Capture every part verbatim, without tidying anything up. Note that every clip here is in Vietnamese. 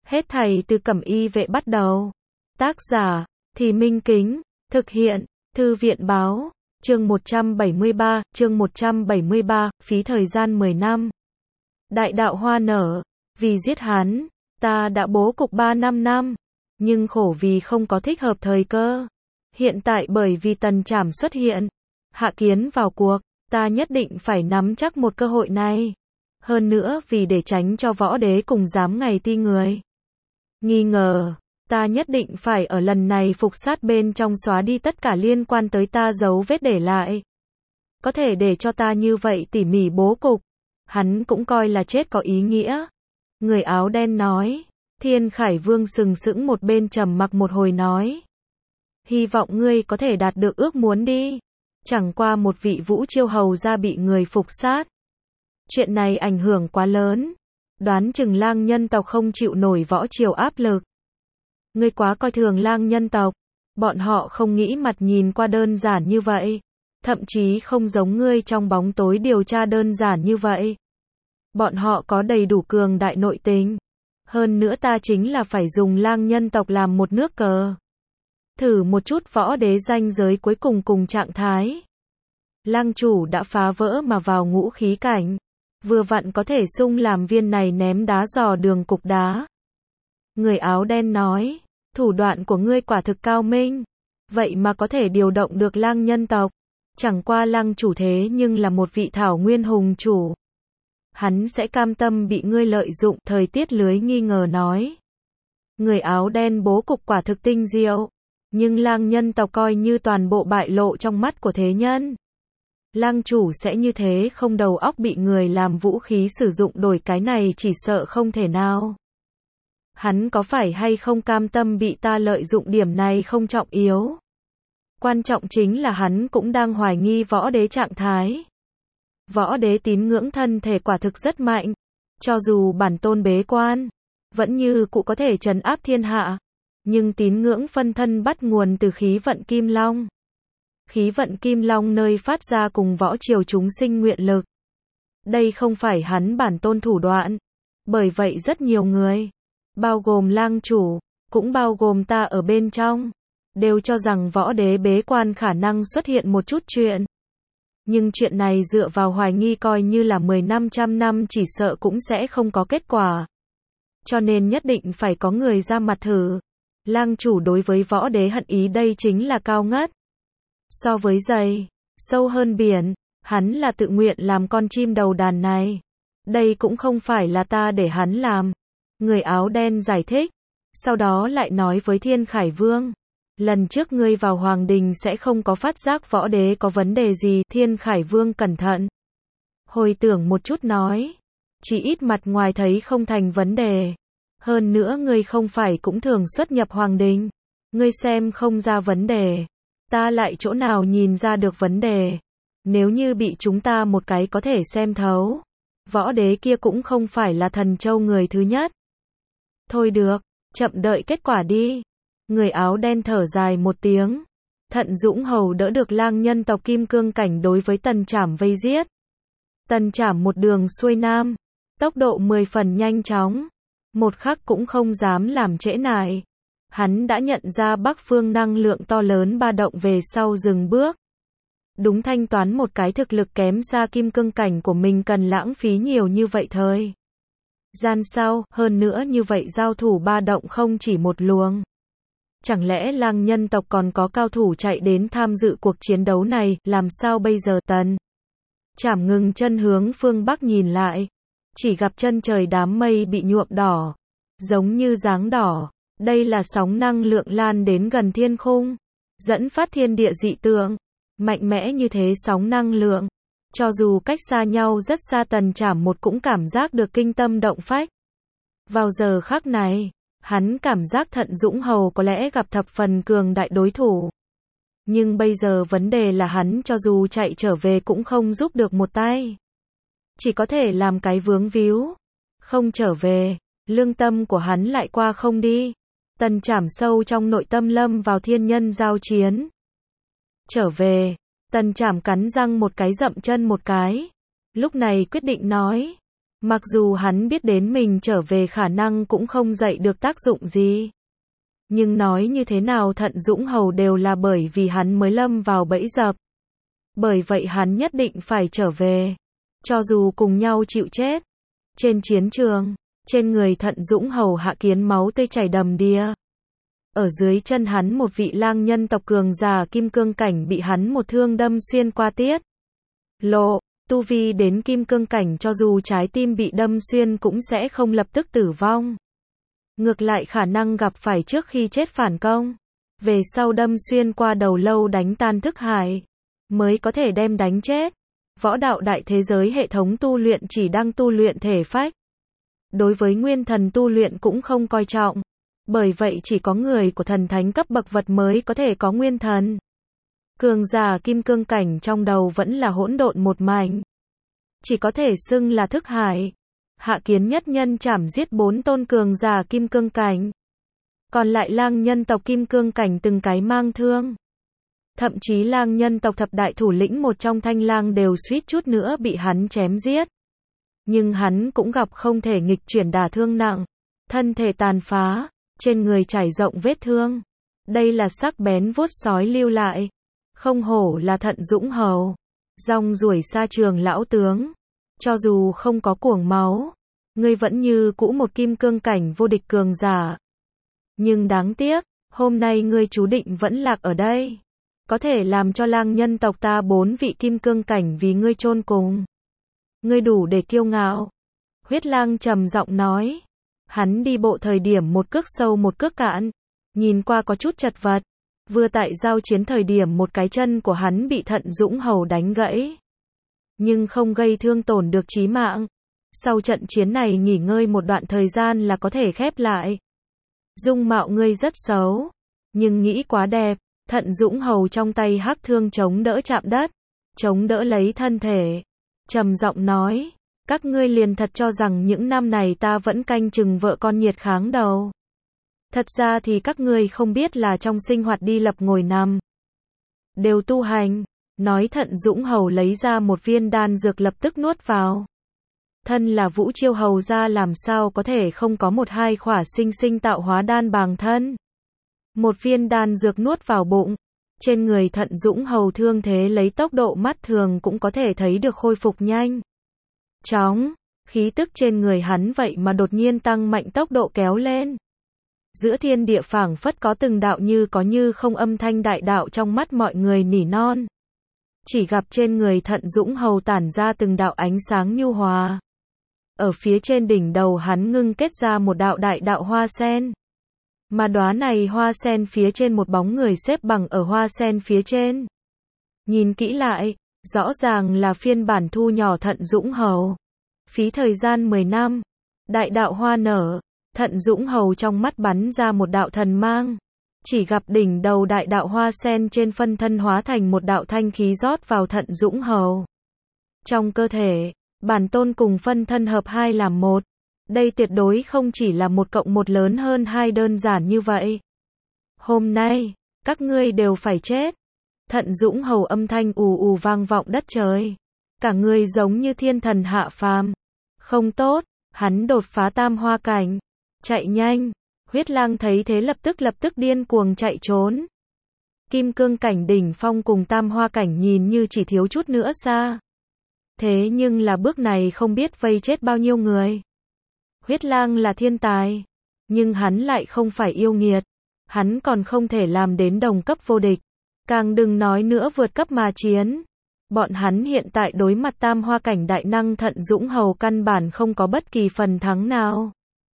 Hết thảy từ Cẩm Y vệ bắt đầu. Tác giả, Thì Minh Kính, thực hiện, Thư viện báo, chương một trăm bảy mươi ba, chương một trăm bảy mươi ba, phí thời gian mười năm. Đại đạo hoa nở, vì giết hắn, ta đã bố cục ba năm năm, nhưng khổ vì không có thích hợp thời cơ. Hiện tại bởi vì Tần Trảm xuất hiện, Hạ Kiến vào cuộc, ta nhất định phải nắm chắc một cơ hội này. Hơn nữa vì để tránh cho võ đế cùng giám ngày ti người nghi ngờ, ta nhất định phải ở lần này phục sát bên trong xóa đi tất cả liên quan tới ta dấu vết để lại. Có thể để cho ta như vậy tỉ mỉ bố cục, hắn cũng coi là chết có ý nghĩa. Người áo đen nói. Thiên Khải Vương sừng sững một bên trầm mặc một hồi nói. Hy vọng ngươi có thể đạt được ước muốn đi. Chẳng qua một vị Vũ Chiêu hầu ra bị người phục sát. Chuyện này ảnh hưởng quá lớn. Đoán chừng Lang nhân tộc không chịu nổi võ triều áp lực. Ngươi quá coi thường Lang nhân tộc. Bọn họ không nghĩ mặt nhìn qua đơn giản như vậy. Thậm chí không giống ngươi trong bóng tối điều tra đơn giản như vậy. Bọn họ có đầy đủ cường đại nội tình. Hơn nữa ta chính là phải dùng Lang nhân tộc làm một nước cờ. Thử một chút võ đế ranh giới cuối cùng cùng trạng thái. Lang chủ đã phá vỡ mà vào ngũ khí cảnh. Vừa vặn có thể sung làm viên này ném đá dò đường cục đá. Người áo đen nói. Thủ đoạn của ngươi quả thực cao minh. Vậy mà có thể điều động được Lang nhân tộc. Chẳng qua Lang chủ thế nhưng là một vị thảo nguyên hùng chủ. Hắn sẽ cam tâm bị ngươi lợi dụng, thời tiết lưới nghi ngờ nói. Người áo đen bố cục quả thực tinh diệu. Nhưng Lang nhân tộc coi như toàn bộ bại lộ trong mắt của thế nhân. Lang chủ sẽ như thế không đầu óc bị người làm vũ khí sử dụng đổi cái này chỉ sợ không thể nào. Hắn có phải hay không cam tâm bị ta lợi dụng điểm này không trọng yếu. Quan trọng chính là hắn cũng đang hoài nghi võ đế trạng thái. Võ đế tín ngưỡng thân thể quả thực rất mạnh. Cho dù bản tôn bế quan, vẫn như cụ có thể trấn áp thiên hạ. Nhưng tín ngưỡng phân thân bắt nguồn từ khí vận Kim Long. Khí vận Kim Long nơi phát ra cùng võ triều chúng sinh nguyện lực. Đây không phải hắn bản tôn thủ đoạn. Bởi vậy rất nhiều người, bao gồm Lang chủ, cũng bao gồm ta ở bên trong, đều cho rằng võ đế bế quan khả năng xuất hiện một chút chuyện. Nhưng chuyện này dựa vào hoài nghi coi như là mười năm trăm năm chỉ sợ cũng sẽ không có kết quả. Cho nên nhất định phải có người ra mặt thử. Lang chủ đối với võ đế hận ý đây chính là cao ngất. So với dày, sâu hơn biển, hắn là tự nguyện làm con chim đầu đàn này. Đây cũng không phải là ta để hắn làm. Người áo đen giải thích. Sau đó lại nói với Thiên Khải Vương. Lần trước ngươi vào Hoàng Đình sẽ không có phát giác võ đế có vấn đề gì. Thiên Khải Vương cẩn thận hồi tưởng một chút nói. Chỉ ít mặt ngoài thấy không thành vấn đề. Hơn nữa ngươi không phải cũng thường xuất nhập Hoàng Đình. Ngươi xem không ra vấn đề. Ta lại chỗ nào nhìn ra được vấn đề. Nếu như bị chúng ta một cái có thể xem thấu. Võ đế kia cũng không phải là thần châu người thứ nhất. Thôi được, chậm đợi kết quả đi. Người áo đen thở dài một tiếng. Thận Dũng hầu đỡ được Lang nhân tộc kim cương cảnh đối với Tần Trảm vây giết. Tần Trảm một đường xuôi nam. Tốc độ mười phần nhanh chóng. Một khắc cũng không dám làm trễ nải. Hắn đã nhận ra Bắc phương năng lượng to lớn ba động về sau dừng bước. Đúng thanh toán một cái thực lực kém xa kim cương cảnh của mình cần lãng phí nhiều như vậy thời gian sau, hơn nữa như vậy giao thủ ba động không chỉ một luồng. Chẳng lẽ Lang nhân tộc còn có cao thủ chạy đến tham dự cuộc chiến đấu này, làm sao bây giờ? Tần Trảm ngừng chân hướng phương Bắc nhìn lại. Chỉ gặp chân trời đám mây bị nhuộm đỏ. Giống như dáng đỏ. Đây là sóng năng lượng lan đến gần thiên khung. Dẫn phát thiên địa dị tượng. Mạnh mẽ như thế sóng năng lượng. Cho dù cách xa nhau rất xa Tần Trảm một cũng cảm giác được kinh tâm động phách. Vào giờ khắc này, hắn cảm giác Thận Dũng hầu có lẽ gặp thập phần cường đại đối thủ. Nhưng bây giờ vấn đề là hắn cho dù chạy trở về cũng không giúp được một tay. Chỉ có thể làm cái vướng víu. Không trở về, lương tâm của hắn lại qua không đi. Tần Trảm sâu trong nội tâm lâm vào thiên nhân giao chiến. Trở về, Tần Trảm cắn răng một cái dậm chân một cái. Lúc này quyết định nói. Mặc dù hắn biết đến mình trở về khả năng cũng không dậy được tác dụng gì. Nhưng nói như thế nào Thận Dũng Hầu đều là bởi vì hắn mới lâm vào bẫy dập. Bởi vậy hắn nhất định phải trở về. Cho dù cùng nhau chịu chết. Trên chiến trường, trên người Thận Dũng Hầu Hạ Kiến máu tươi chảy đầm đìa. Ở dưới chân hắn một vị lang nhân tộc cường giả kim cương cảnh bị hắn một thương đâm xuyên qua tiết. Lộ, tu vi đến kim cương cảnh cho dù trái tim bị đâm xuyên cũng sẽ không lập tức tử vong. Ngược lại khả năng gặp phải trước khi chết phản công. Về sau đâm xuyên qua đầu lâu đánh tan thức hải. Mới có thể đem đánh chết. Võ đạo đại thế giới hệ thống tu luyện chỉ đang tu luyện thể phách. Đối với nguyên thần tu luyện cũng không coi trọng. Bởi vậy chỉ có người của thần thánh cấp bậc vật mới có thể có nguyên thần. Cường giả kim cương cảnh trong đầu vẫn là hỗn độn một mảnh. Chỉ có thể xưng là thức hải. Hạ Kiến nhất nhân chảm giết bốn tôn cường giả kim cương cảnh. Còn lại lang nhân tộc kim cương cảnh từng cái mang thương. Thậm chí lang nhân tộc thập đại thủ lĩnh một trong Thanh Lang đều suýt chút nữa bị hắn chém giết. Nhưng hắn cũng gặp không thể nghịch chuyển đả thương nặng. Thân thể tàn phá, trên người trải rộng vết thương. Đây là sắc bén vuốt sói lưu lại. Không hổ là Thận Dũng Hầu. Rong ruổi xa trường lão tướng. Cho dù không có cuồng máu, ngươi vẫn như cũ một kim cương cảnh vô địch cường giả. Nhưng đáng tiếc, hôm nay ngươi chú định vẫn lạc ở đây. Có thể làm cho lang nhân tộc ta bốn vị kim cương cảnh vì ngươi chôn cùng. Ngươi đủ để kiêu ngạo. Huyết lang trầm giọng nói. Hắn đi bộ thời điểm một cước sâu một cước cạn. Nhìn qua có chút chật vật. Vừa tại giao chiến thời điểm một cái chân của hắn bị Thận Dũng Hầu đánh gãy. Nhưng không gây thương tổn được chí mạng. Sau trận chiến này nghỉ ngơi một đoạn thời gian là có thể khép lại. Dung mạo ngươi rất xấu. Nhưng nghĩ quá đẹp. Thận Dũng Hầu trong tay hắc thương chống đỡ chạm đất. Chống đỡ lấy thân thể. Trầm giọng nói. Các ngươi liền thật cho rằng những năm này ta vẫn canh chừng vợ con nhiệt kháng đầu. Thật ra thì các ngươi không biết là trong sinh hoạt đi lập ngồi nằm. Đều tu hành. Nói Thận Dũng Hầu lấy ra một viên đan dược lập tức nuốt vào. Thân là Vũ Chiêu Hầu ra làm sao có thể không có một hai khỏa sinh sinh tạo hóa đan bàng thân. Một viên đan dược nuốt vào bụng. Trên người Thận Dũng Hầu thương thế lấy tốc độ mắt thường cũng có thể thấy được khôi phục nhanh. Chóng, khí tức trên người hắn vậy mà đột nhiên tăng mạnh tốc độ kéo lên. Giữa thiên địa phảng phất có từng đạo như có như không âm thanh đại đạo trong mắt mọi người nỉ non. Chỉ gặp trên người Thận Dũng Hầu tản ra từng đạo ánh sáng nhu hòa. Ở phía trên đỉnh đầu hắn ngưng kết ra một đạo đại đạo hoa sen. Mà đóa này hoa sen phía trên một bóng người xếp bằng ở hoa sen phía trên. Nhìn kỹ lại, rõ ràng là phiên bản thu nhỏ Thận Dũng Hầu. Phí thời gian mười năm, đại đạo hoa nở, Thận Dũng Hầu trong mắt bắn ra một đạo thần mang. Chỉ gặp đỉnh đầu đại đạo hoa sen trên phân thân hóa thành một đạo thanh khí rót vào Thận Dũng Hầu. Trong cơ thể, bản tôn cùng phân thân hợp hai làm một. Đây tuyệt đối không chỉ là một cộng một lớn hơn hai đơn giản như vậy. Hôm nay, các ngươi đều phải chết. Thận Dũng Hầu âm thanh ù ù vang vọng đất trời. Cả người giống như thiên thần hạ phàm. Không tốt, hắn đột phá tam hoa cảnh. Chạy nhanh. Huyết lang thấy thế lập tức lập tức điên cuồng chạy trốn. Kim cương cảnh đỉnh phong cùng tam hoa cảnh nhìn như chỉ thiếu chút nữa xa. Thế nhưng là bước này không biết vây chết bao nhiêu người. Huyết lang là thiên tài. Nhưng hắn lại không phải yêu nghiệt. Hắn còn không thể làm đến đồng cấp vô địch. Càng đừng nói nữa vượt cấp mà chiến. Bọn hắn hiện tại đối mặt tam hoa cảnh đại năng Thận Dũng Hầu căn bản không có bất kỳ phần thắng nào.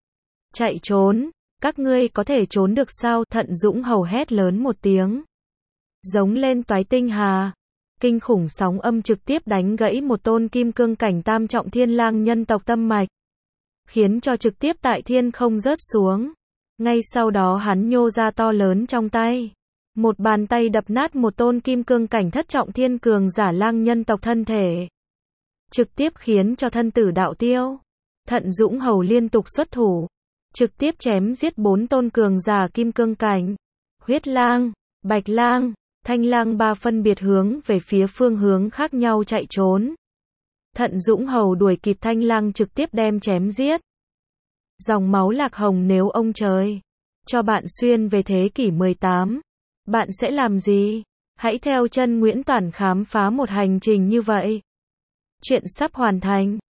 Chạy trốn. Các ngươi có thể trốn được sao? Thận Dũng Hầu hét lớn một tiếng. Giống lên toái tinh hà. Kinh khủng sóng âm trực tiếp đánh gãy một tôn kim cương cảnh tam trọng thiên lang nhân tộc tâm mạch. Khiến cho trực tiếp tại thiên không rớt xuống. Ngay sau đó hắn nhô ra to lớn trong tay. Một bàn tay đập nát một tôn kim cương cảnh thất trọng thiên cường giả lang nhân tộc thân thể. Trực tiếp khiến cho thân tử đạo tiêu. Thận Dũng Hầu liên tục xuất thủ. Trực tiếp chém giết bốn tôn cường giả kim cương cảnh. Huyết lang, bạch lang, thanh lang ba phân biệt hướng về phía phương hướng khác nhau chạy trốn. Thận Dũng hầu đuổi kịp Thanh Lăng trực tiếp đem chém giết. Dòng máu Lạc Hồng, nếu ông trời cho bạn xuyên về thế kỷ mười tám, bạn sẽ làm gì? Hãy theo chân Nguyễn Toản khám phá một hành trình như vậy. Chuyện sắp hoàn thành.